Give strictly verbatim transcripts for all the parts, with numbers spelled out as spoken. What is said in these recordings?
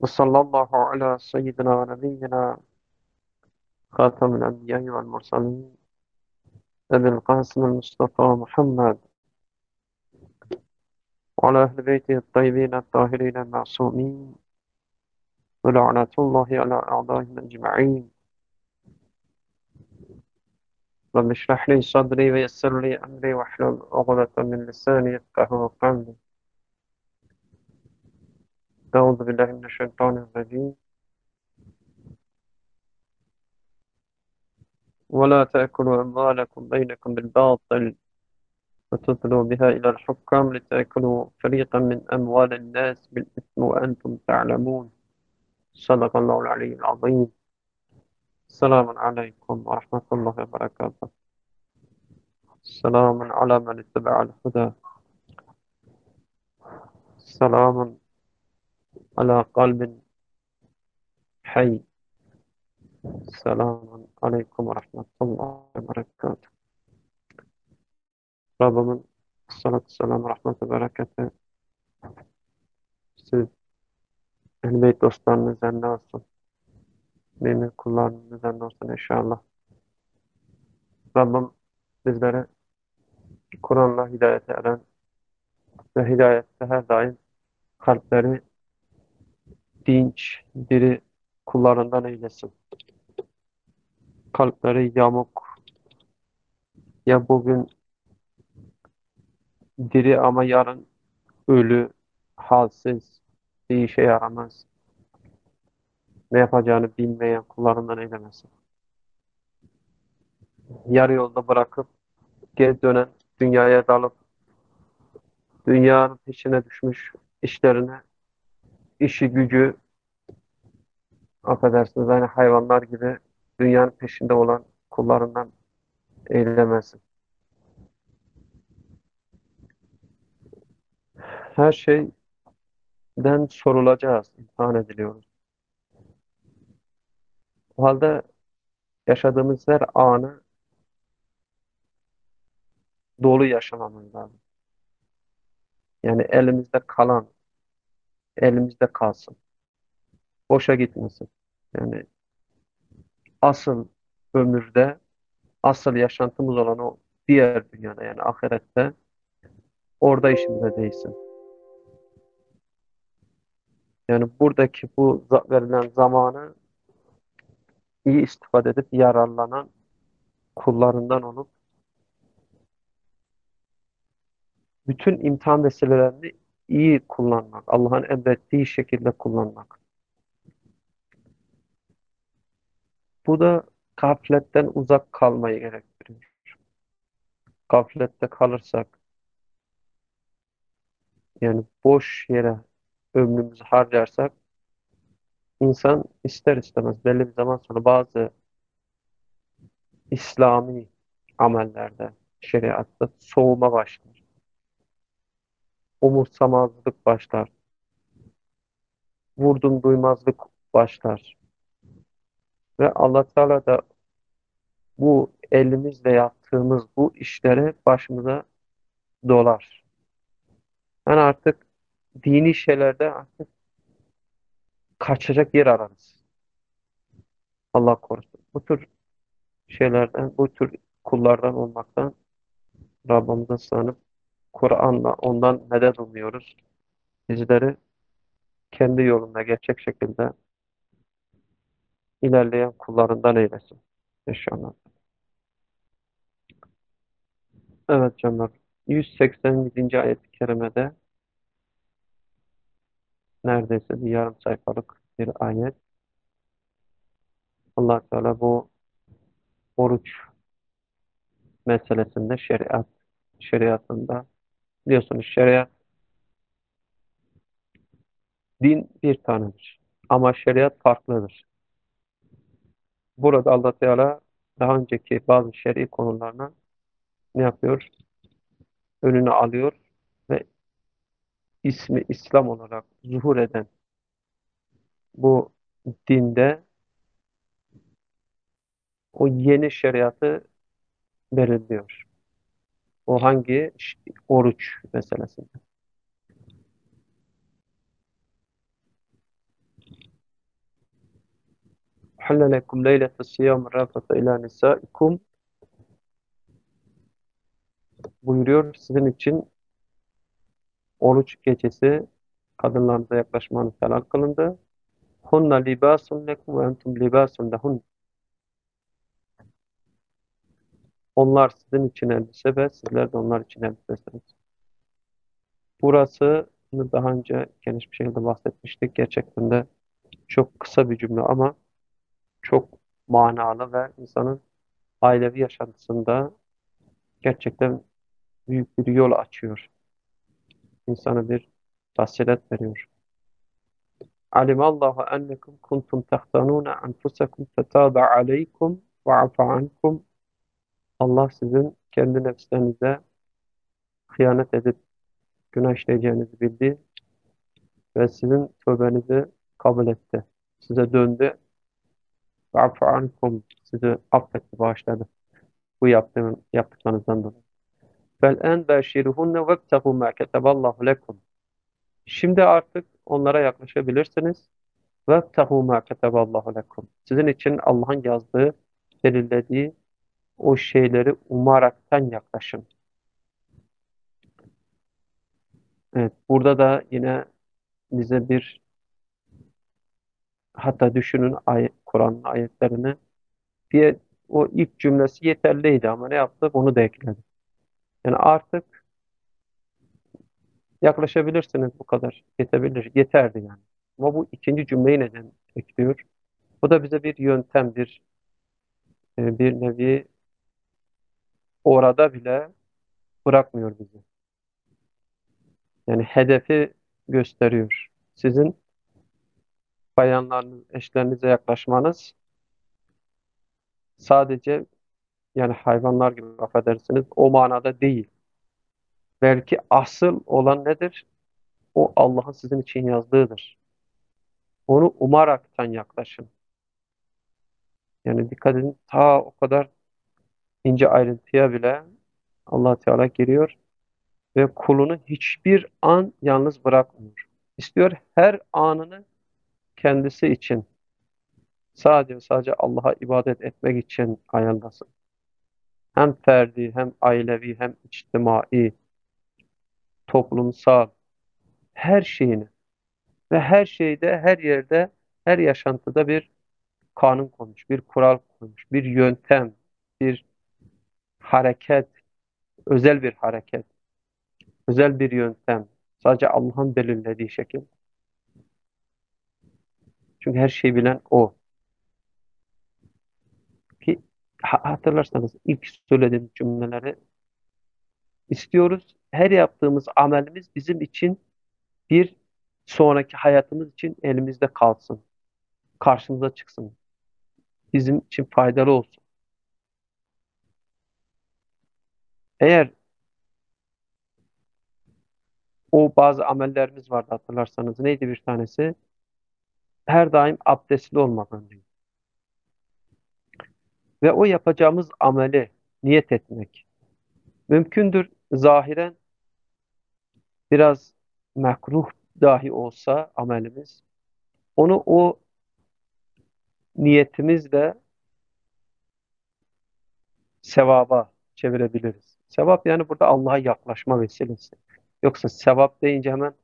وصلى الله على سيدنا ونبينا خاتم الأنبياء والمرسلين أبي القاسم المصطفى محمد وعلى أهل بيته الطيبين الطاهرين المعصومين ولعنة الله على أعدائهم أجمعين. رب اشرح لي صدري ويسر لي أمري واحلل عقدة من لساني يفقهوا قولي. أعوذ بالله من الشيطان الرجيم. ولا تأكلوا أموالكم بينكم بالباطل وتدلوا بها إلى الحكام لتأكلوا فريقا من أموال الناس بالإثم وأنتم تعلمون. صدق الله العلي العظيم. السلام عليكم ورحمة الله وبركاته. سلام على من اتبع الهدى. سلام على قلب حي. Selamun aleyküm ve rahmetullahi ve berekatuhu. Rabbimin salatu selamu rahmetu bereketi siz ehl-i beyt dostlarının üzerine olsun. Mümin kullarının üzerine olsun inşallah. Rabbim bizleri Kur'an'la hidayete eren ve hidayette her daim kalpleri dinç, diri kullarından eylesin. Kalpleri yamuk, ya bugün diri ama yarın ölü, halsiz, bir işe yaramaz, ne yapacağını bilmeyen kullarından eylemesin. Yarı yolda bırakıp geri dönen, dünyaya dalıp dünyanın peşine düşmüş, işlerine, işi gücü, affedersiniz, aynı hayvanlar gibi dünyanın peşinde olan kullarından eylemesin. Her şeyden sorulacağız, imtihan ediliyoruz. O halde yaşadığımız her anı dolu yaşamamız lazım. Yani elimizde kalan, elimizde kalsın. Boşa gitmesin. Yani asıl ömürde, asıl yaşantımız olan o diğer dünyada, yani ahirette, orada işimize değsin. Yani buradaki bu za- verilen zamanı iyi istifade edip yararlanan kullarından olup bütün imtihan vesilelerini iyi kullanmak, Allah'ın emrettiği şekilde kullanmak. Bu da gafletten uzak kalmayı gerektiriyor. Gaflette kalırsak, yani boş yere ömrümüzü harcarsak, insan ister istemez belli bir zaman sonra bazı İslami amellerde, şeriatta soğuma başlar. Umursamazlık başlar. Vurdum duymazlık başlar. Ve Allah Teala da bu elimizle yaptığımız bu işlere başımıza dolar. Yani artık dini şeylerde artık kaçacak yer ararız. Allah korusun. Bu tür şeylerden, bu tür kullardan olmaktan Rabbimize sığınıp Kur'an'la ondan medet umuyoruz. Bizleri kendi yolunda gerçek şekilde ilerleyen kullarından eylesin. İnşallah. Evet canlar. yüz seksen yedinci ayet-i kerimede neredeyse bir yarım sayfalık bir ayet. Allah Teala bu oruç meselesinde şeriat şeriatında, biliyorsunuz, şeriat, din bir tanedir. Ama şeriat farklıdır. Burada Allah Teala daha önceki bazı şer'i konularına ne yapıyor? Önünü alıyor ve ismi İslam olarak zuhur eden bu dinde o yeni şeriatı belirliyor. O hangi? Ş- Oruç meselesinde. حل لكم ليلة الصيام الرافث إلى نسائكم buyuruyor. Sizin için oruç gecesi kadınlarınıza yaklaşmanız helal kılındı. Hunna libasun lekum ve entum libasun lehun. Onlar sizin için elbise ve sizler de onlar için elbisesiniz. Burası daha önce geniş bir şekilde bahsetmiştik. Gerçekten de çok kısa bir cümle ama çok manalı ve insanın ailevi yaşantısında gerçekten büyük bir yol açıyor. İnsana bir basiret veriyor. Alimallahu ennekum kuntum tahtanuna enfusakum fetaba aleykum ve afa ankum. Allah sizin kendi nefslerinize hıyanet edip günah işleyeceğinizi bildi ve sizin tövbenizi kabul etti. Size döndü ve afa ankum. Sizi affetti, bağışladı. Bu yaptığın, yaptıklarınızdan dolayı. Bel en beşiruhunne vebtehu ma keteballahu lekum. Şimdi artık onlara yaklaşabilirsiniz. Vebtehu ma keteballahu lekum. Sizin için Allah'ın yazdığı, belirlediği o şeyleri umaraktan yaklaşın. Evet, burada da yine bize bir, hatta düşünün ayet, Kur'an'ın ayetlerini, bir o ilk cümlesi yeterliydi ama ne yaptı? Onu da ekledi. Yani artık yaklaşabilirsiniz, bu kadar. Yetebilir, yeterdi yani. Ama bu ikinci cümleyi neden ekliyor? Bu da bize bir yöntem, bir e, bir nevi orada bile bırakmıyor bizi. Yani hedefi gösteriyor. Sizin bayanlarınız, eşlerinize yaklaşmanız sadece, yani hayvanlar gibi, affedersiniz, o manada değil. Belki asıl olan nedir? O Allah'ın sizin için yazdığıdır. Onu umaraktan yaklaşın. Yani dikkat edin, ta o kadar ince ayrıntıya bile Allah Teala giriyor ve kulunu hiçbir an yalnız bırakmıyor. İstiyor her anını kendisi için, sadece sadece Allah'a ibadet etmek için ayarlasın. Hem ferdi, hem ailevi, hem içtimai, toplumsal, her şeyini ve her şeyde, her yerde, her yaşantıda bir kanun koymuş, bir kural koymuş, bir yöntem, bir hareket, özel bir hareket, özel bir yöntem. Sadece Allah'ın belirlediği şekil. Çünkü her şeyi bilen O. Ki ha- hatırlarsanız ilk söylediğim cümleleri istiyoruz. Her yaptığımız amelimiz bizim için bir sonraki hayatımız için elimizde kalsın. Karşımıza çıksın. Bizim için faydalı olsun. Eğer o bazı amellerimiz vardı, hatırlarsanız, neydi bir tanesi? Her daim abdestli olmak örneğin. Ve o yapacağımız ameli niyet etmek. Mümkündür zahiren biraz mekruh dahi olsa amelimiz, onu o niyetimizle sevaba çevirebiliriz. Sevap yani burada Allah'a yaklaşma vesilesi. Yoksa sevap deyince hemen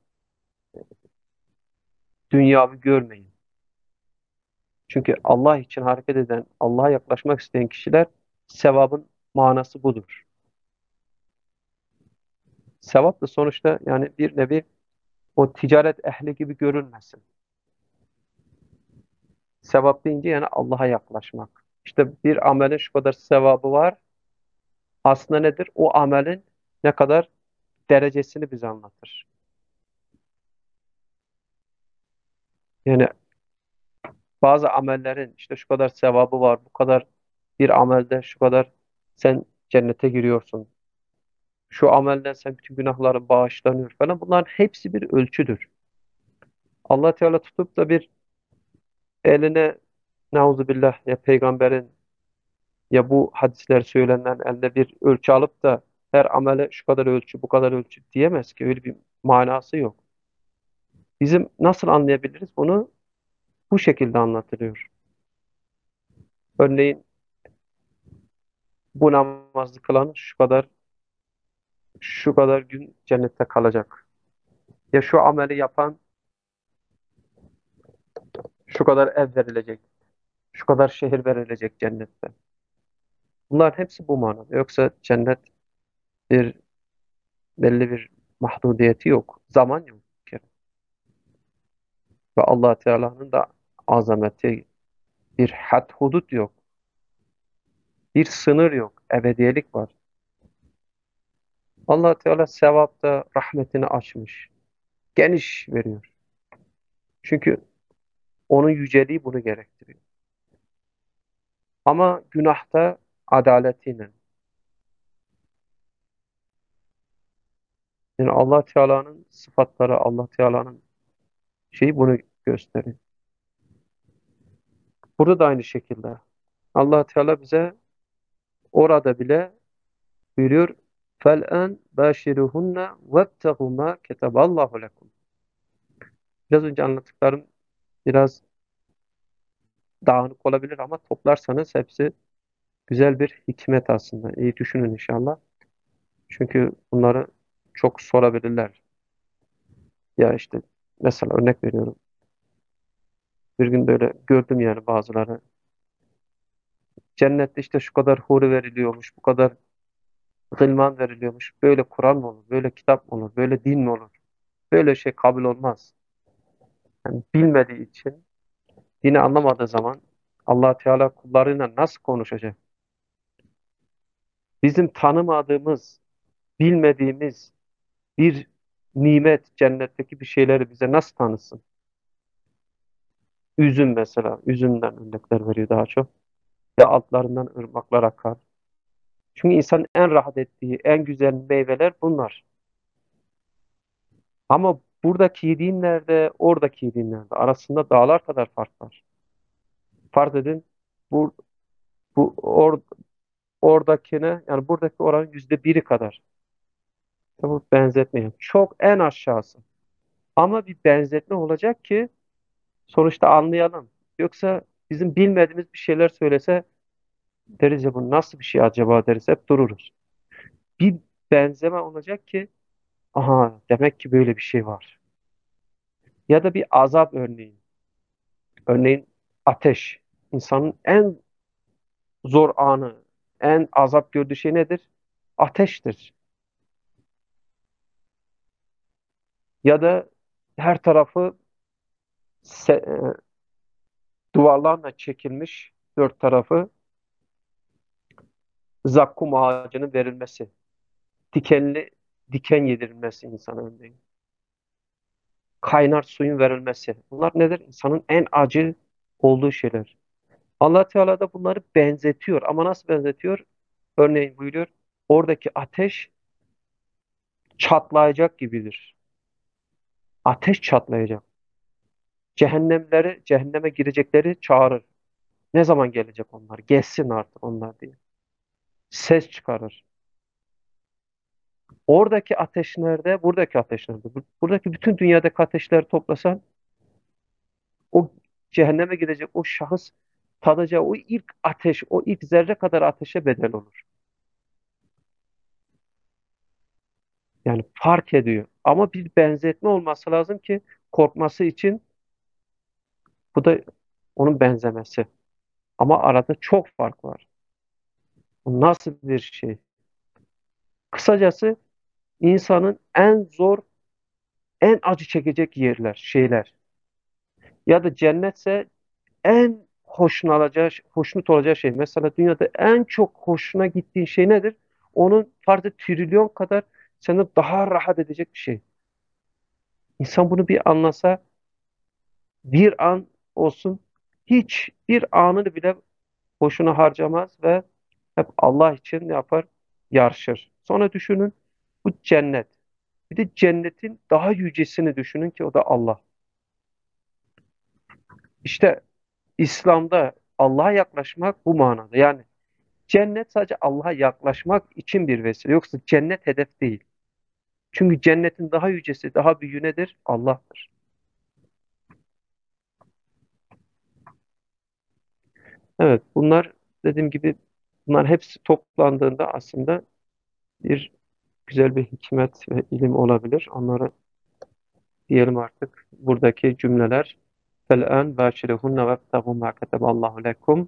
dünyayı görmeyin. Çünkü Allah için hareket eden, Allah'a yaklaşmak isteyen kişiler, sevabın manası budur. Sevap da sonuçta yani bir nevi o ticaret ehli gibi görülmesin. Sevap deyince yani Allah'a yaklaşmak. İşte bir amelin şu kadar sevabı var. Aslında nedir? O amelin ne kadar derecesini bize anlatır. Yani bazı amellerin işte şu kadar sevabı var, bu kadar bir amelde şu kadar sen cennete giriyorsun. Şu amelden sen bütün günahların bağışlanıyor falan. Bunların hepsi bir ölçüdür. Allah Teala tutup da bir eline, nauzubillah, ya peygamberin ya bu hadisler söylenenlerin eline bir ölçü alıp da her amele şu kadar ölçü, bu kadar ölçü diyemez ki. Öyle bir manası yok. Bizim nasıl anlayabiliriz? Bunu bu şekilde anlatılıyor. Örneğin bu namazı kılan şu kadar şu kadar gün cennette kalacak. Ya şu ameli yapan şu kadar ev verilecek. Şu kadar şehir verilecek cennette. Bunlar hepsi bu manada. Yoksa cennet bir belli bir mahdudiyeti yok. Zaman yok bir kere. Ve Allah Teala'nın da azameti, bir had hudut yok. Bir sınır yok. Ebediyelik var. Allah Teala sevapta rahmetini açmış. Geniş veriyor. Çünkü onun yüceliği bunu gerektiriyor. Ama günahta adaletiyle. Yani Allah Teala'nın sıfatları, Allah Teala'nın şeyi bunu gösteriyor. Burada da aynı şekilde. Allah Teala bize orada bile buyuruyor. فَالْاَنْ بَاشِرُهُنَّ وَابْتَغُوا مَا كَتَبَ اللّٰهُ لَكُمْ. Biraz önce anlattıklarım biraz dağınık olabilir ama toplarsanız hepsi güzel bir hikmet aslında. İyi düşünün inşallah. Çünkü bunları çok sorabilirler. Ya işte mesela örnek veriyorum. Bir gün böyle gördüm yani bazıları. Cennette işte şu kadar huri veriliyormuş, bu kadar gılman veriliyormuş. Böyle Kur'an mı olur? Böyle kitap mı olur? Böyle din mi olur? Böyle şey kabul olmaz. Yani bilmediği için, dini anlamadığı zaman Allah Teala kullarıyla nasıl konuşacak? Bizim tanımadığımız, bilmediğimiz bir nimet, cennetteki bir şeyleri bize nasıl tanısın? Üzüm mesela, üzümden örnekler veriyor daha çok. Ya altlarından ırmaklar akar. Çünkü insanın en rahat ettiği, en güzel meyveler bunlar. Ama buradaki yediğinlerde, oradaki yediğinlerde arasında dağlar kadar fark var. Fark edin, bu, bu or, oradakine, yani buradaki oranın yüzde biri kadar. Tabii benzetmeyin. Çok en aşağısı. Ama bir benzetme olacak ki sonuçta anlayalım. Yoksa bizim bilmediğimiz bir şeyler söylese deriz ya bu nasıl bir şey acaba deriz hep dururuz. Bir benzeme olacak ki aha demek ki böyle bir şey var. Ya da bir azap örneğin. Örneğin ateş. İnsanın en zor anı, en azap gördüğü şey nedir? Ateştir. Ya da her tarafı se- e, duvarlarla çekilmiş dört tarafı zakkum ağacının verilmesi. Dikenli diken yedirilmesi insana örneğin. Kaynar suyun verilmesi. Bunlar nedir? İnsanın en acı olduğu şeyler. Allah Teala da bunları benzetiyor. Ama nasıl benzetiyor? Örneğin buyuruyor. Oradaki ateş çatlayacak gibidir. Ateş çatlayacak. Cehennemleri, cehenneme girecekleri çağırır. Ne zaman gelecek onlar? Gelsin artık onlar diye. Ses çıkarır. Oradaki ateş nerede? Buradaki ateş nerede? Bu- Buradaki bütün dünyadaki ateşleri toplasan o cehenneme gidecek o şahıs tadacağı o ilk ateş, o ilk zerre kadar ateşe bedel olur. Yani fark ediyor. Ama bir benzetme olması lazım ki korkması için bu da onun benzemesi. Ama arada çok fark var. Bu nasıl bir şey? Kısacası insanın en zor, en acı çekecek yerler, şeyler. Ya da cennetse en hoşuna alacağı, hoşnut olacağı şey. Mesela dünyada en çok hoşuna gittiğin şey nedir? Onun farklı trilyon kadar seni daha rahat edecek bir şey. İnsan bunu bir anlasa bir an olsun hiç bir anını bile boşuna harcamaz ve hep Allah için ne yapar? Yarışır. Sonra düşünün bu cennet. Bir de cennetin daha yücesini düşünün ki o da Allah. İşte İslam'da Allah'a yaklaşmak bu manada. Yani cennet sadece Allah'a yaklaşmak için bir vesile. Yoksa cennet hedef değil. Çünkü cennetin daha yücesi, daha büyüğü nedir? Allah'tır. Evet, bunlar dediğim gibi bunlar hepsi toplandığında aslında bir güzel bir hikmet ve ilim olabilir. Onları diyelim artık. Buradaki cümleler فَالْآنْ بَاشِرُهُنَّ وَابْتَغُوا مَا كَتَبَ اللّٰهُ لَكُمْ.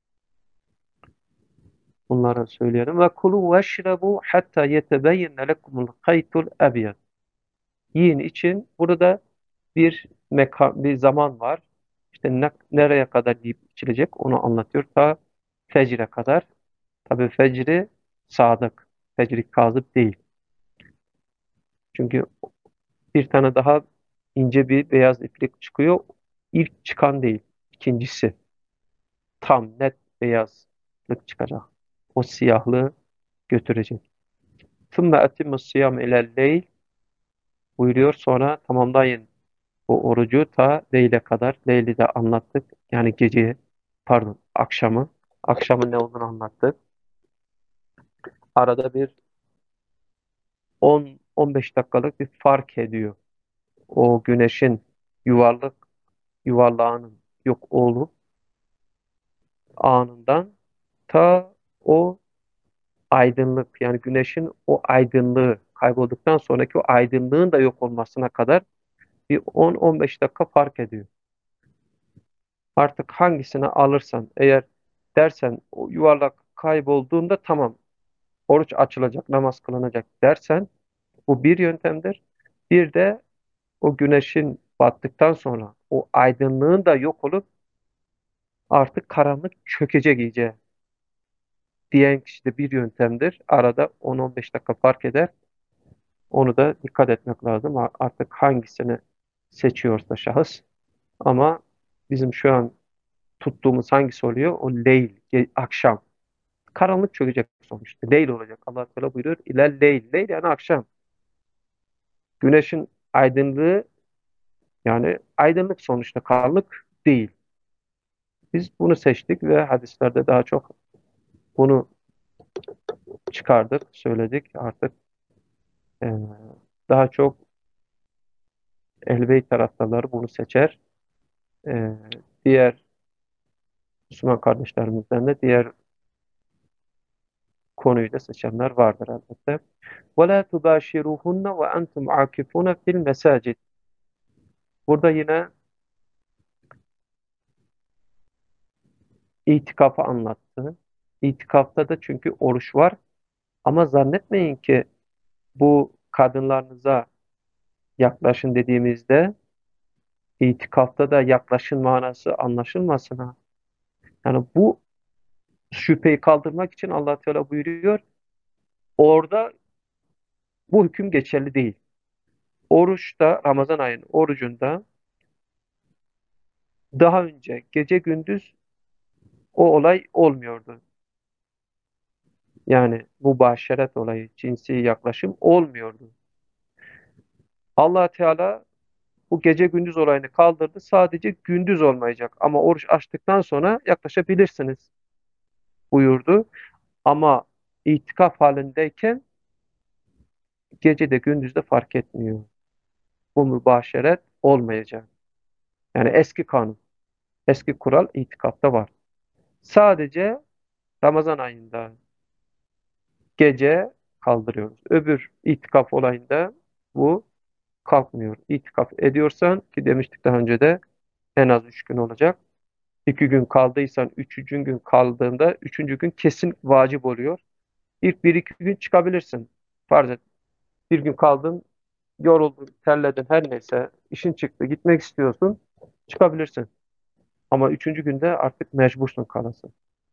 Bunları söyleyelim. Ve kulu veşrebu hatta yetebeyyene lekumul haytul ebyad. Yiyin için burada bir mekan, bir zaman var. İşte ne, nereye kadar yiyip içilecek onu anlatıyor. Ta fecre kadar. Tabi fecri sadık. Fecri kazıp değil. Çünkü bir tane daha ince bir beyaz iplik çıkıyor. İlk çıkan değil. İkincisi. Tam net beyazlık çıkacak. O siyahlığı götürecek. ثُمَّ أَتِمُّ الصِّيَامَ اِلَى اللَّيْلِ buyuruyor. Sonra tamamlayın o orucu ta leyle kadar. Leyli de anlattık. Yani geceyi, pardon akşamı. Akşamın ne olduğunu anlattık. Arada bir on on beş dakikalık bir fark ediyor. O güneşin yuvarlak yuvarlağının yok olup anından ta o aydınlık yani güneşin o aydınlığı kaybolduktan sonraki o aydınlığın da yok olmasına kadar bir on on beş dakika fark ediyor. Artık hangisini alırsan eğer dersen o yuvarlak kaybolduğunda tamam oruç açılacak, namaz kılınacak dersen bu bir yöntemdir. Bir de o güneşin battıktan sonra o aydınlığın da yok olup artık karanlık çökecek iyice diyen kişi de bir yöntemdir. Arada on on beş dakika fark eder. Onu da dikkat etmek lazım. A- Artık hangisini seçiyorsa şahıs. Ama bizim şu an tuttuğumuz hangisi oluyor? O leyl, ge- akşam. Karanlık çökecek sonuçta. Leyl olacak. Allah Teala buyuruyor. İlel leyl. Leyl yani akşam. Güneşin aydınlığı yani aydınlık sonuçta karanlık değil. Biz bunu seçtik ve hadislerde daha çok bunu çıkardık, söyledik. Artık e, daha çok Ehl-i taraftarları bunu seçer. E, diğer Müslüman kardeşlerimizden de diğer konuyu da seçenler vardır elbette. وَلَا تُبَاشِرُوهُنَّ وَأَنْتُمْ عَاكِفُونَ فِي الْمَسَاجِدِ. Burada yine itikafı anlattı. İtikafta da çünkü oruç var. Ama zannetmeyin ki bu kadınlarınıza yaklaşın dediğimizde itikafta da yaklaşın manası anlaşılmasın ha. Yani bu şüpheyi kaldırmak için Allah Teala buyuruyor. Orada bu hüküm geçerli değil. Oruçta Ramazan ayının orucunda daha önce gece gündüz o olay olmuyordu. Yani bu başeret olayı, cinsi yaklaşım olmuyordu. Allah Teala bu gece gündüz olayını kaldırdı. Sadece gündüz olmayacak. Ama oruç açtıktan sonra yaklaşabilirsiniz buyurdu. Ama itikaf halindeyken gece de gündüz de fark etmiyor. Bu mübaşeret olmayacak. Yani eski kanun, eski kural itikafta var. Sadece Ramazan ayında gece kaldırıyoruz. Öbür itikaf olayında bu kalkmıyor. İtikaf ediyorsan ki demiştik daha önce de en az üç gün olacak. İki gün kaldıysan üçüncü gün kaldığında üçüncü gün kesin vacip oluyor. İlk bir iki gün çıkabilirsin. Farz et. Bir gün kaldın, yoruldun, terledin her neyse işin çıktı gitmek istiyorsun çıkabilirsin. Ama üçüncü günde artık mecbursun kalasın.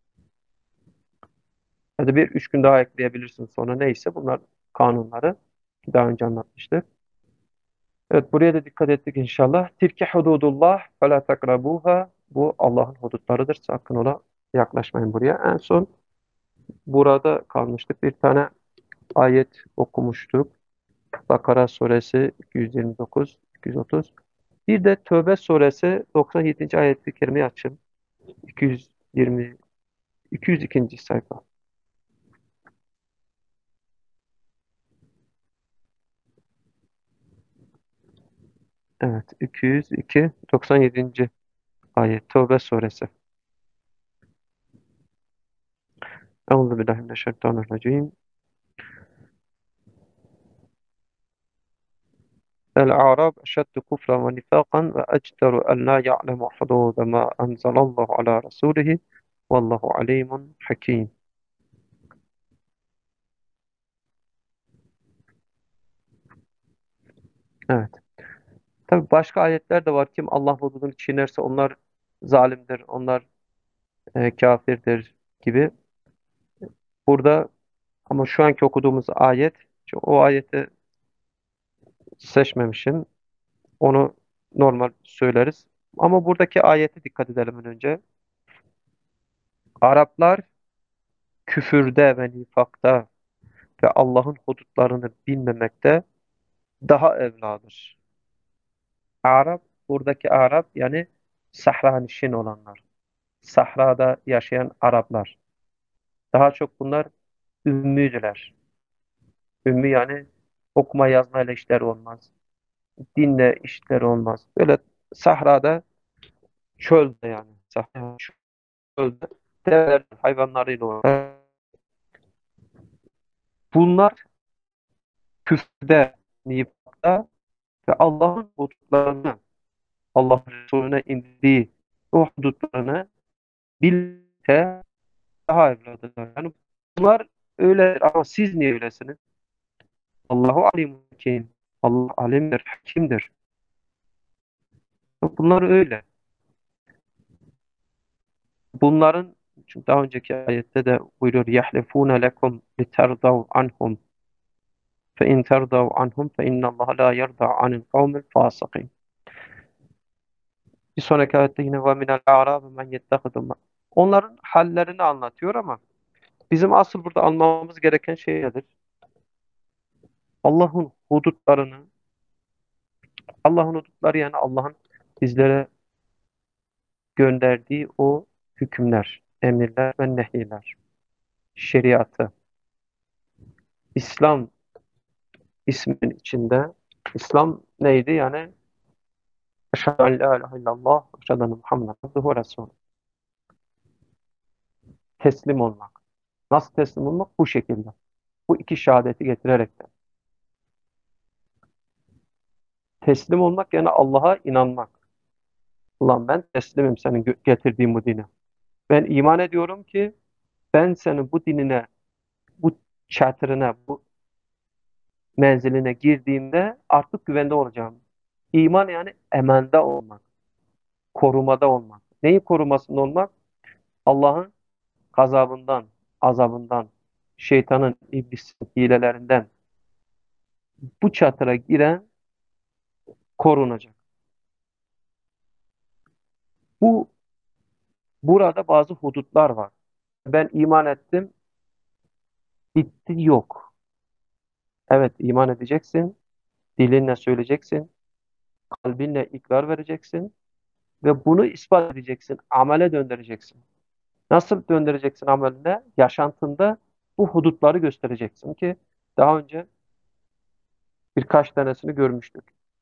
Hadi bir üç gün daha ekleyebilirsin sonra neyse bunlar kanunları ki daha önce anlatmıştık. Evet buraya da dikkat ettik inşallah. Tilke hududullah fe la takrabuha. Bu Allah'ın hudutlarıdır. Sakın ola yaklaşmayın buraya. En son burada kalmıştık. Bir tane ayet okumuştuk. Bakara suresi iki yüz yirmi dokuz iki yüz otuz. Bir de Tövbe suresi doksan yedinci ayet-i kerimeyi açın. iki yüz yirmi iki yüz ikinci sayfa. Evet, iki yüz iki doksan yedinci ayet Tövbe suresi. Euzu billahi mineşşeytanirracim. El-A'rab eşeddu kufran ve nifakan ve ecderu en la ya'lemu hudude ma enzelallahu ala rasulihi vallahu alimun hakim. Evet. Tabi başka ayetler de var. Kim Allah hududunu çiğnerse onlar zalimdir, onlar e, kafirdir gibi. Burada ama şu anki okuduğumuz ayet, şu- o ayeti seçmemişim. Onu normal söyleriz. Ama buradaki ayete dikkat edelim önce. Araplar küfürde ve nifakta ve Allah'ın hudutlarını bilmemekte daha evladır. Arap, buradaki Arap yani sahranişin olanlar. Sahrada yaşayan Araplar. Daha çok bunlar ümmüdüler. Ümmü yani okuma yazmayla işleri olmaz. Dinle işleri olmaz. Böyle sahrada, çölde yani. Sahra, çölde develer, hayvanlarıyla oynar. Bunlar küfrde, nifakta ve Allah'ın hudutlarını, Allah Resulüne indirdiği o hudutlarını bilmekte daha evladılar. Yani bunlar öyle ama siz niye öylesiniz? Allahu alim hakim. Allah alimdir, hakimdir. Bunlar öyle. Bunların çünkü daha önceki ayette de buyuruyor yahlifune lekum literdav anhum fe in terdav anhum fe innallaha la yerda anil kavmil fasikin. Bir sonraki ayette yine ve minel a'rabi men yettehidu. Onların hallerini anlatıyor ama bizim asıl burada anlamamız gereken şey nedir? Allah'ın hudutlarını, Allah'ın hudutları yani Allah'ın bizlere gönderdiği o hükümler, emirler ve nehirler, şeriatı, İslam ismin içinde. İslam neydi? Yani Eşhedü en la ilahe illallah ve eşhedü enne Muhammeden abduhu ve resulü. Teslim olmak. Nasıl teslim olmak? Bu şekilde. Bu iki şehadeti getirerek de. Teslim olmak yani Allah'a inanmak. Ulan ben teslimim senin gö- getirdiğin bu dine. Ben iman ediyorum ki ben senin bu dinine, bu çatırına, bu menziline girdiğimde artık güvende olacağım. İman yani emende olmak, korumada olmak. Neyin korumasında olmak? Allah'ın gazabından, azabından, şeytanın, iblisin hilelerinden bu çatıra giren korunacak. Bu burada bazı hudutlar var. Ben iman ettim, bitti yok. Evet iman edeceksin, dilinle söyleyeceksin, kalbinle ikrar vereceksin ve bunu ispat edeceksin, amele döndüreceksin. Nasıl döndüreceksin ameline? Yaşantında bu hudutları göstereceksin ki daha önce birkaç tanesini görmüştük.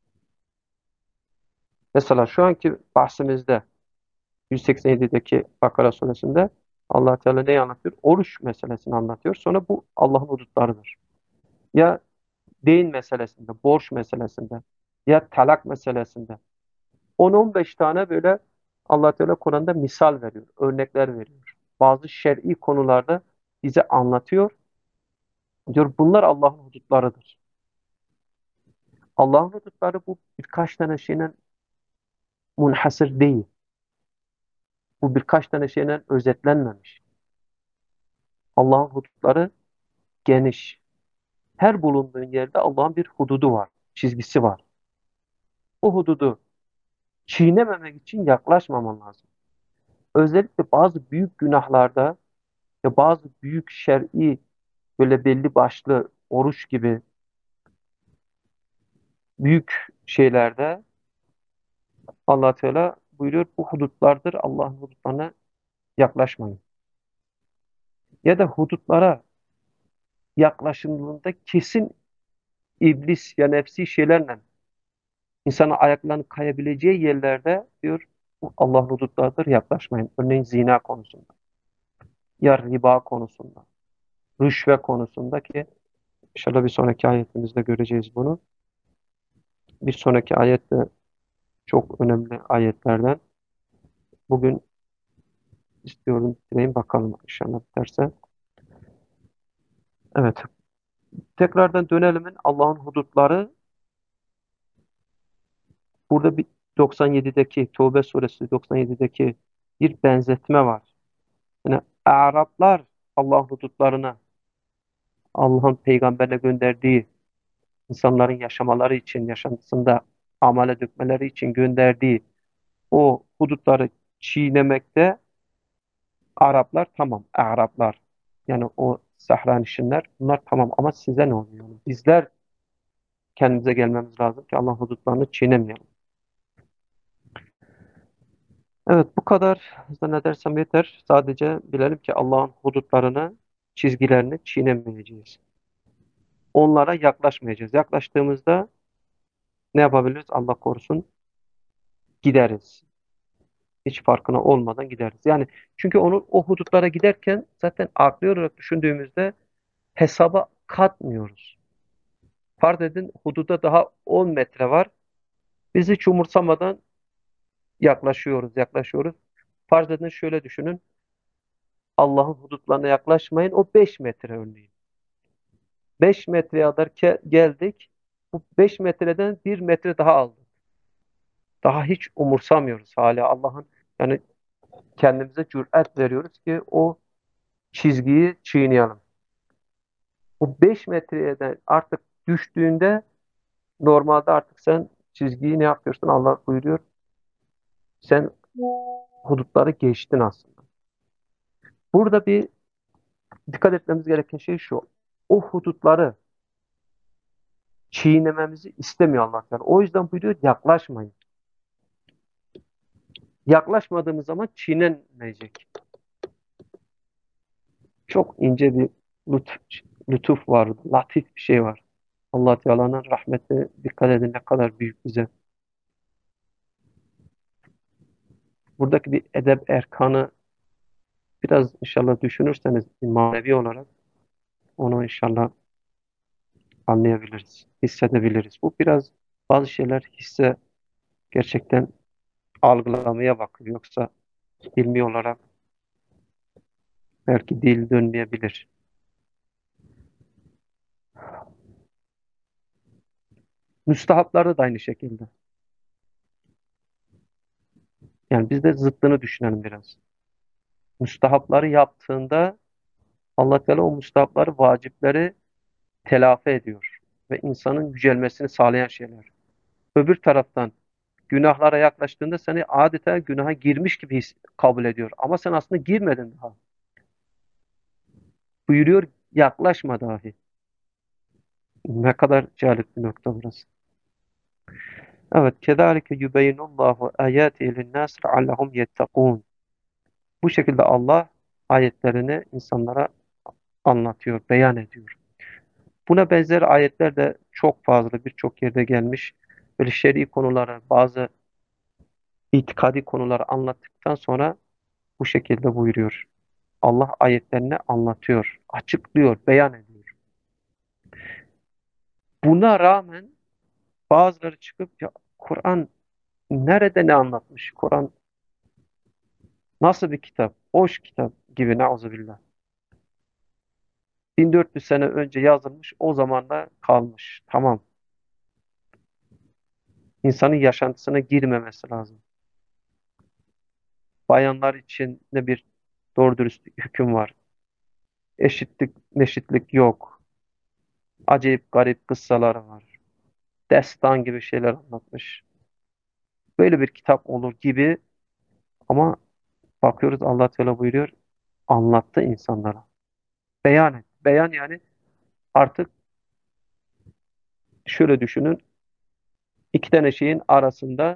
Mesela şu anki bahsimizde yüz seksen yedideki Bakara suresinde Allah Teala neyi anlatıyor? Oruç meselesini anlatıyor. Sonra bu Allah'ın hudutlarıdır. Ya deyin meselesinde, borç meselesinde, ya talak meselesinde. on on beş tane böyle Allah Teala Kur'an'da misal veriyor, örnekler veriyor. Bazı şer'i konularda bize anlatıyor. Diyor bunlar Allah'ın hudutlarıdır. Allah'ın hudutları bu birkaç tane şeyle munhasır değil. Bu birkaç tane şeyle özetlenmemiş. Allah'ın hudutları geniş. Her bulunduğun yerde Allah'ın bir hududu var, çizgisi var. O hududu çiğnememek için yaklaşmaman lazım. Özellikle bazı büyük günahlarda ve bazı büyük şer'i böyle belli başlı oruç gibi büyük şeylerde Allah Teala buyuruyor bu hudutlardır. Allah'ın hudutlarına yaklaşmayın. Ya da hudutlara yaklaşıldığında kesin iblis ya nefsi şeylerle insana ayaklarını kayabileceği yerlerde diyor bu Allah'ın hudutlarıdır yaklaşmayın. Örneğin zina konusunda. ya riba konusunda, rüşve konusunda ki inşallah bir sonraki ayetimizde göreceğiz bunu. Bir sonraki ayet de çok önemli ayetlerden. Bugün istiyorum bitireyim bakalım inşallah biterse. Evet. Tekrardan dönelimin Allah'ın hudutları. Burada bir doksan yedideki Tevbe suresi doksan yedideki bir benzetme var. Yani Araplar Allah'ın hudutlarına Allah'ın peygamberine gönderdiği insanların yaşamaları için, yaşantısında amale dökmeleri için gönderdiği o hudutları çiğnemekte Araplar tamam. Araplar yani o Sahranişinler bunlar tamam ama size ne oluyor? Yani bizler kendimize gelmemiz lazım ki Allah'ın hudutlarını çiğnemeyelim. Evet bu kadar zannedersem yeter. Sadece bilelim ki Allah'ın hudutlarını, çizgilerini çiğnemeyeceğiz. Onlara yaklaşmayacağız. Yaklaştığımızda ne yapabiliriz? Allah korusun gideriz. Hiç farkına olmadan gideriz. Yani çünkü onu o hudutlara giderken zaten akli olarak düşündüğümüzde hesaba katmıyoruz. Farz edin hududa daha on metre var. Biz hiç umursamadan yaklaşıyoruz, yaklaşıyoruz. Farz edin şöyle düşünün. Allah'ın hudutlarına yaklaşmayın. O beş metre örneğin. beş metreye kadar ke- geldik. Bu beş metreden bir metre daha aldık. Daha hiç umursamıyoruz hala Allah'ın yani kendimize cüret veriyoruz ki o çizgiyi çiğneyelim. Bu beş metreye de artık düştüğünde normalde artık sen çizgiyi ne yapıyorsun? Allah buyuruyor. Sen hudutları geçtin aslında. Burada bir dikkat etmemiz gereken şey şu. O hudutları çiğnememizi istemiyor Allah Teala. O yüzden buyuruyor yaklaşmayın. Yaklaşmadığımız zaman çiğnenmeyecek. Çok ince bir lütuf, lütuf var, latif bir şey var. Allah Teala'nın rahmeti dikkat edin ne kadar büyük bize. Buradaki bir edep erkanı biraz inşallah düşünürseniz manevi olarak onu inşallah anlayabiliriz, hissedebiliriz. Bu biraz bazı şeyler hisse gerçekten algılamaya bakıyor. Yoksa ilmi olarak belki dil dönmeyebilir. Müstahapları da aynı şekilde. Yani biz de zıttını düşünelim biraz. Müstahapları yaptığında Allah Teala o müstahapları, vacipleri telafi ediyor. Ve insanın yücelmesini sağlayan şeyler. Öbür taraftan günahlara yaklaştığında seni adeta günaha girmiş gibi his, kabul ediyor. Ama sen aslında girmedin daha. Buyuruyor yaklaşma dahi. Ne kadar cahil bir nokta burası. Evet. Kezalike yubeyyinullahu ayati linnâs leallehum yettekûn. Bu şekilde Allah ayetlerini insanlara anlatıyor, beyan ediyor. Buna benzer ayetler de çok fazla birçok yerde gelmiş. Böyle şer'i konuları, bazı itikadi konuları anlattıktan sonra bu şekilde buyuruyor. Allah ayetlerini anlatıyor, açıklıyor, beyan ediyor. Buna rağmen bazıları çıkıp ya Kur'an nerede ne anlatmış? Kur'an nasıl bir kitap? Boş kitap gibi nauzubillah. bin dört yüz sene önce yazılmış, o zaman da kalmış. Tamam. İnsanın yaşantısına girmemesi lazım. Bayanlar için ne bir doğru dürüst hüküm var. Eşitlik, meşitlik yok. Acayip garip kıssaları var. Destan gibi şeyler anlatmış. Böyle bir kitap olur gibi ama bakıyoruz Allah Teala buyuruyor anlattı insanlara. Beyan et. Beyan yani artık şöyle düşünün iki tane şeyin arasında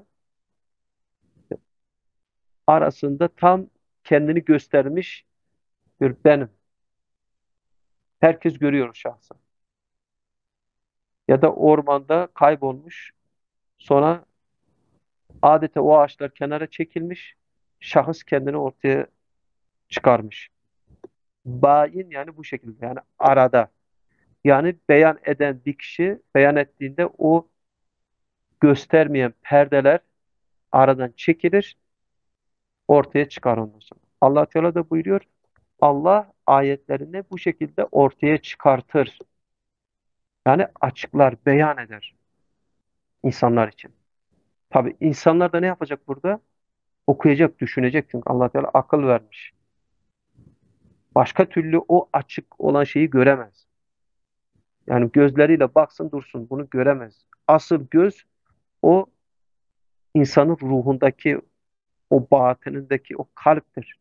arasında tam kendini göstermiş bir benim. Herkes görüyor o şahsı. Ya da ormanda kaybolmuş. Sonra adeta o ağaçlar kenara çekilmiş. Şahıs kendini ortaya çıkarmış. Bayin yani bu şekilde, yani arada. Yani beyan eden bir kişi beyan ettiğinde o göstermeyen perdeler aradan çekilir, ortaya çıkar ondan sonra. Allah Teala da buyuruyor. Allah ayetlerini bu şekilde ortaya çıkartır. Yani açıklar, beyan eder insanlar için. Tabi insanlar da ne yapacak burada? Okuyacak, düşünecek, çünkü Allah Teala akıl vermiş. Başka türlü o açık olan şeyi göremez. Yani gözleriyle baksın dursun bunu göremez. Asıl göz o insanın ruhundaki, o batınındaki o kalptir.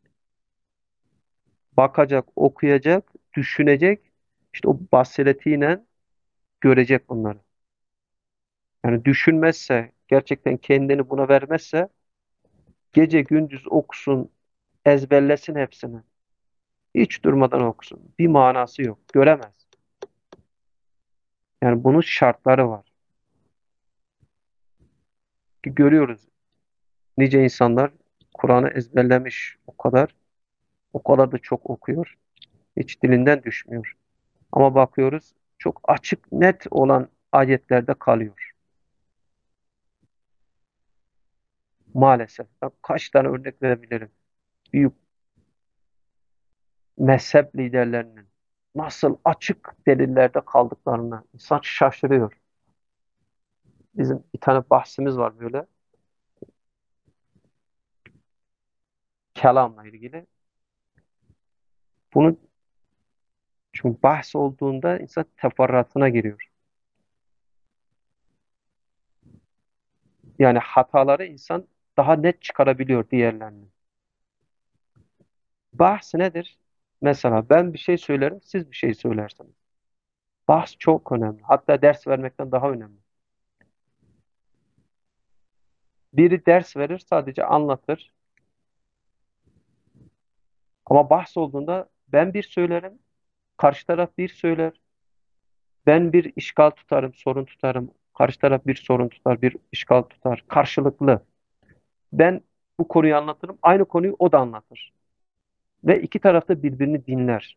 Bakacak, okuyacak, düşünecek, işte o basiretiyle görecek bunları. Yani düşünmezse, gerçekten kendini buna vermezse, gece gündüz okusun, ezberlesin hepsini. Hiç durmadan okusun. Bir manası yok. Göremez. Yani bunun şartları var. Ki görüyoruz. Nice insanlar Kur'an'ı ezberlemiş o kadar. O kadar da çok okuyor. Hiç dilinden düşmüyor. Ama bakıyoruz çok açık, net olan ayetlerde kalıyor. Maalesef. Ben kaç tane örnek verebilirim. Büyük mezhep liderlerinin nasıl açık delillerde kaldıklarına insan şaşırıyor. Bizim bir tane bahsimiz var böyle, kelamla ilgili. Bunu, çünkü bahs olduğunda insan teferruatına giriyor. Yani hataları insan daha net çıkarabiliyor diğerlerini. Bahs nedir? Mesela ben bir şey söylerim, siz bir şey söylersiniz. Bahs çok önemli. Hatta ders vermekten daha önemli. Biri ders verir, sadece anlatır. Ama bahs olduğunda ben bir söylerim, karşı taraf bir söyler. Ben bir işgal tutarım, sorun tutarım. Karşı taraf bir sorun tutar, bir işgal tutar. Karşılıklı. Ben bu konuyu anlatırım, aynı konuyu o da anlatır. Ve iki taraf da birbirini dinler.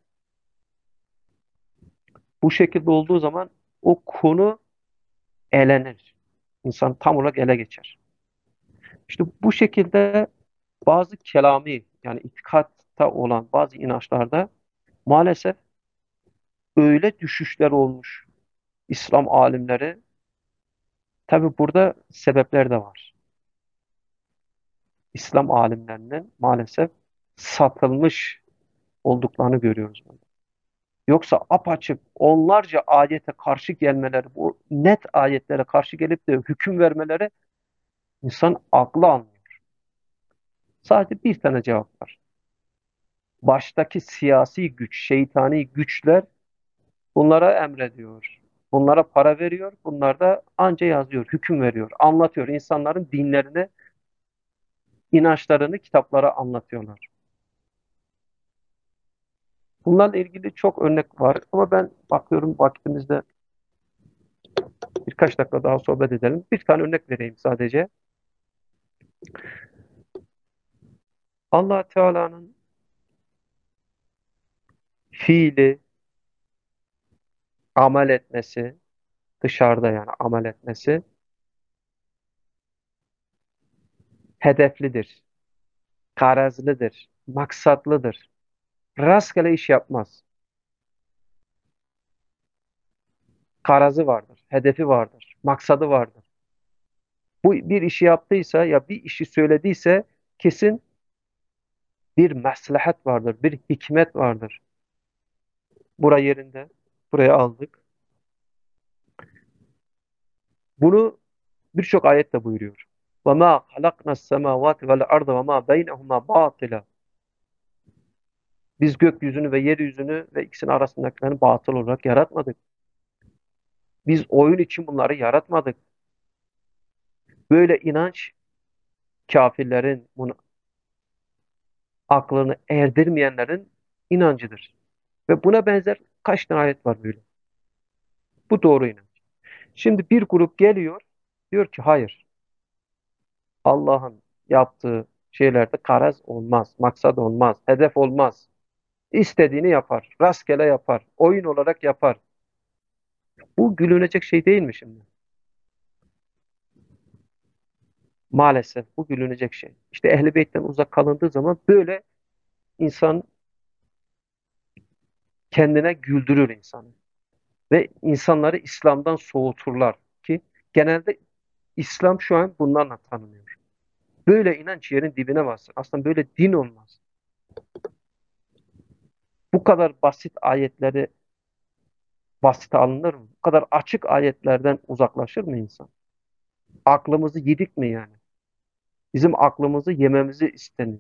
Bu şekilde olduğu zaman o konu elenir. İnsan tam olarak ele geçer. İşte bu şekilde bazı kelami, yani itikatta olan bazı inançlarda maalesef öyle düşüşler olmuş İslam alimleri. Tabi burada sebepler de var. İslam alimlerinin maalesef satılmış olduklarını görüyoruz. Yoksa apaçık onlarca ayete karşı gelmeleri, bu net ayetlere karşı gelip de hüküm vermeleri insan aklı almıyor. Sadece bir tane cevap var. Baştaki siyasi güç, şeytani güçler bunlara emrediyor. Bunlara para veriyor. Bunlar da anca yazıyor, hüküm veriyor, anlatıyor. İnsanların dinlerini, inançlarını kitaplara anlatıyorlar. Bunlarla ilgili çok örnek var ama ben bakıyorum vaktimizde birkaç dakika daha sohbet edelim. Bir tane örnek vereyim sadece. Allah Teala'nın fiili, amel etmesi, dışarıda yani amel etmesi hedeflidir, garazlıdır, maksatlıdır. Rastgele iş yapmaz. Garazı vardır, hedefi vardır, maksadı vardır. Bu bir işi yaptıysa ya bir işi söylediyse kesin bir maslahat vardır, bir hikmet vardır. Bura yerinde, buraya aldık. Bunu birçok ayette buyuruyor. وَمَا خَلَقْنَا السَّمَاوَاتِ وَالْأَرْضَ وَمَا بَيْنَهُمَا بَاطِلًا. Biz gökyüzünü ve yeryüzünü ve ikisinin arasındakilerini batıl olarak yaratmadık. Biz oyun için bunları yaratmadık. Böyle inanç kafirlerin, bunu aklını erdirmeyenlerin inancıdır. Ve buna benzer kaç tane ayet var böyle. Bu doğru inanç. Şimdi bir grup geliyor, diyor ki hayır, Allah'ın yaptığı şeylerde garaz olmaz, maksat olmaz, hedef olmaz. İstediğini yapar. Rastgele yapar. Oyun olarak yapar. Bu gülünecek şey değil mi şimdi? Maalesef bu gülünecek şey. İşte Ehl-i Beyt'ten uzak kalındığı zaman böyle insan kendine güldürür insanı. Ve insanları İslam'dan soğuturlar ki genelde İslam şu an bunlarla tanınıyor. Böyle inanç yerin dibine bassın. Aslında böyle din olmaz. Bu kadar basit ayetleri basite alınır mı? Bu kadar açık ayetlerden uzaklaşır mı insan? Aklımızı yedik mi yani? Bizim aklımızı yememizi isteniyor.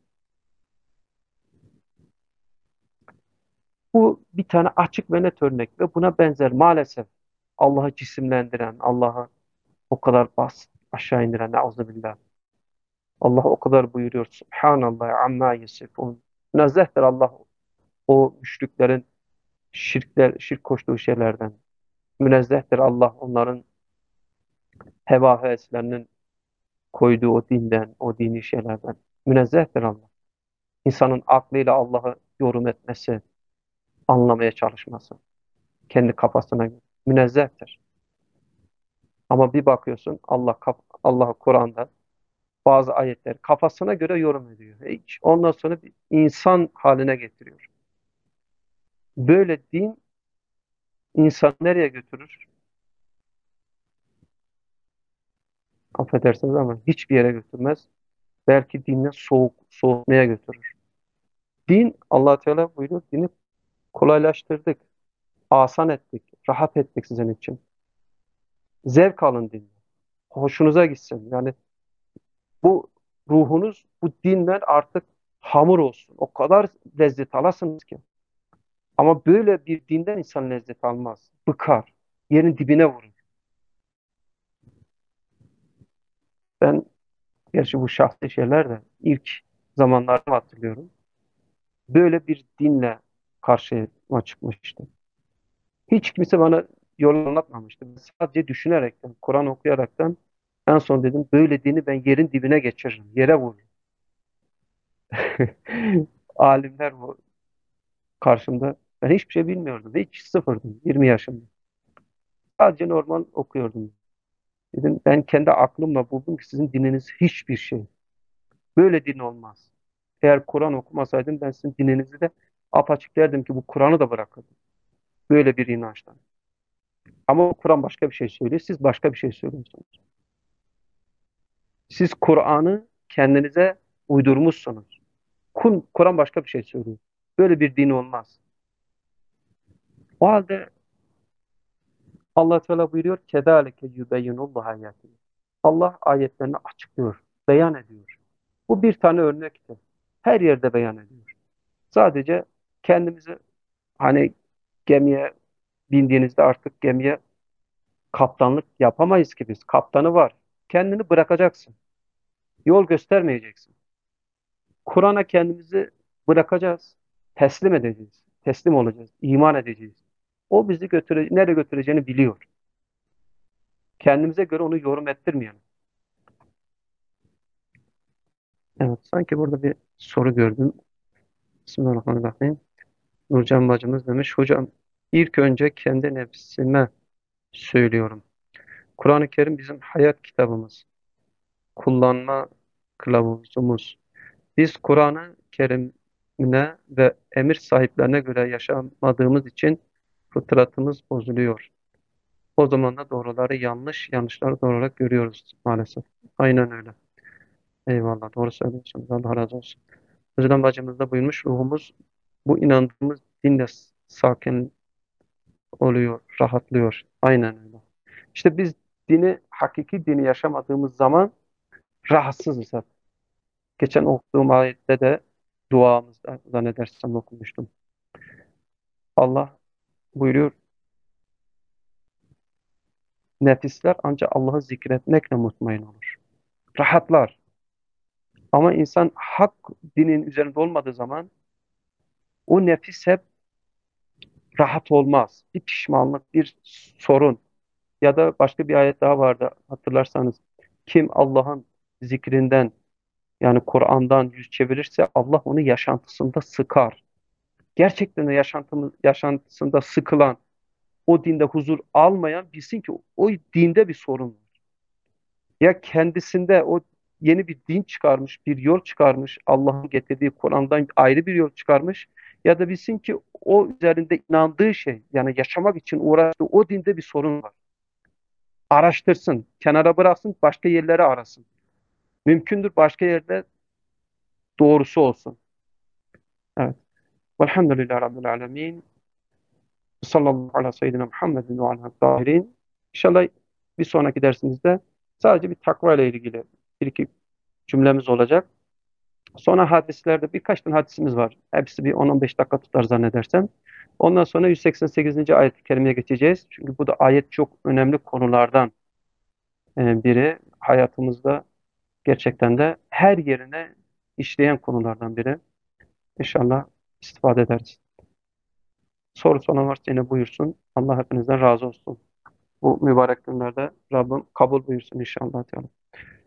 Bu bir tane açık ve net örnek ve buna benzer maalesef Allah'ı cisimlendiren, Allah'ı o kadar basit aşağı indiren, neuzubillah. Allah o kadar buyuruyor. Subhanallah amma yasifun. Münezzehtir Allah o müşriklerin şirkler, şirk koştuğu şeylerden. Münezzehtir Allah onların heva heveslerinin koyduğu o dinden, o dini şeylerden. Münezzehtir Allah. İnsanın aklıyla Allah'ı yorum etmesi, anlamaya çalışması, kendi kafasına göre. Münezzehtir. Ama bir bakıyorsun Allah Allah Kur'an'da bazı ayetler kafasına göre yorum ediyor. Hiç. Ondan sonra bir insan haline getiriyor. Böyle din insan nereye götürür? Affedersiniz ama hiçbir yere götürmez. Belki dinden soğuk, soğutmaya götürür. Din, Allah Teala buyuruyor, dini kolaylaştırdık, asan ettik, rahat ettik sizin için. Zevk alın dinden. Hoşunuza gitsin. Yani bu ruhunuz bu dinden artık hamur olsun. O kadar lezzet alasınız ki. Ama böyle bir dinden insan lezzet almaz. Bıkar. Yerin dibine vurur. Ben gerçi bu şahsi şeyler de ilk zamanlarımı hatırlıyorum. Böyle bir dinle karşıma çıkmıştım. Hiç kimse bana yol anlatmamıştı. Ben sadece düşünerekten, Kur'an okuyaraktan en son dedim böyle dini ben yerin dibine geçiririm. Yere vururum. Alimler bu karşımda. Ben hiçbir şey bilmiyordum. Hiç sıfırdım. yirmi yaşımda. Sadece normal okuyordum. Dedim ben kendi aklımla buldum ki sizin dininiz hiçbir şey. Böyle din olmaz. Eğer Kur'an okumasaydım ben sizin dininizi de apaçık derdim ki bu Kur'an'ı da bırakırdım. Böyle bir inançtan. Ama o Kur'an başka bir şey söylüyor. Siz başka bir şey söylüyorsunuz. Siz Kur'an'ı kendinize uydurmuşsunuz. Kun- Kur'an başka bir şey söylüyor. Böyle bir din olmaz. O halde Allah Teala buyuruyor kedalike yubeyyinullah ayati. Allah ayetlerini açıklıyor, beyan ediyor. Bu bir tane örnektir. Her yerde beyan ediyor. Sadece kendimizi hani gemiye bindiğinizde artık gemiye kaptanlık yapamayız ki biz. Kaptanı var. Kendini bırakacaksın. Yol göstermeyeceksin. Kur'an'a kendimizi bırakacağız. Teslim edeceğiz. Teslim olacağız. İman edeceğiz. O bizi götüre nereye götüreceğini biliyor. Kendimize göre onu yorum ettirmeyelim. Evet, sanki burada bir soru gördüm. Bismillahirrahmanirrahim. Nurcan bacımız demiş, hocam ilk önce kendi nefsime söylüyorum. Kur'an-ı Kerim bizim hayat kitabımız, kullanma kılavuzumuz. Biz Kur'an-ı Kerim'ine ve emir sahiplerine göre yaşamadığımız için fıtratımız bozuluyor. O zaman da doğruları yanlış, yanlışları doğru olarak görüyoruz maalesef. Aynen öyle. Eyvallah, doğru söylüyorsunuz. Allah razı olsun. Hocam bacımız da buyurmuş, ruhumuz bu inandığımız dinle sakin oluyor, rahatlıyor. Aynen öyle. İşte biz dini, hakiki dini yaşamadığımız zaman rahatsızız hep. Geçen okuduğum ayette de duamızda zannedersem okumuştum. Allah buyuruyor, nefisler ancak Allah'ı zikretmekle mutmain olur. Rahatlar. Ama insan hak dinin üzerinde olmadığı zaman o nefis hep rahat olmaz. Bir pişmanlık, bir sorun. Ya da başka bir ayet daha vardı hatırlarsanız. Kim Allah'ın zikrinden yani Kur'an'dan yüz çevirirse Allah onu yaşantısında sıkar. gerçekten de yaşantımız, yaşantısında sıkılan, o dinde huzur almayan bilsin ki o dinde bir sorun var. Ya kendisinde o yeni bir din çıkarmış, bir yol çıkarmış, Allah'ın getirdiği Kur'an'dan ayrı bir yol çıkarmış, ya da bilsin ki o üzerinde inandığı şey, yani yaşamak için uğraştığı o dinde bir sorun var. Araştırsın, kenara bıraksın, başka yerlere arasın. Mümkündür başka yerde doğrusu olsun. Evet. Velhamdülillahi Rabbil Alemin. Sallallahu ala seyyidina Muhammedin ve ala tahirin. İnşallah bir sonraki dersimizde sadece bir takva ile ilgili bir iki cümlemiz olacak. Sonra hadislerde birkaç tane hadisimiz var. Hepsi bir on on beş dakika tutar zannedersem. Ondan sonra yüz seksen sekizinci ayet-i kerimeye geçeceğiz. Çünkü bu da ayet çok önemli konulardan e, biri. Hayatımızda gerçekten de her yerine işleyen konulardan biri. İnşallah istifade ederiz. Soru sonra varsa yine buyursun. Allah hepinizden razı olsun. Bu mübarek günlerde Rabbim kabul buyursun inşallah. Teala.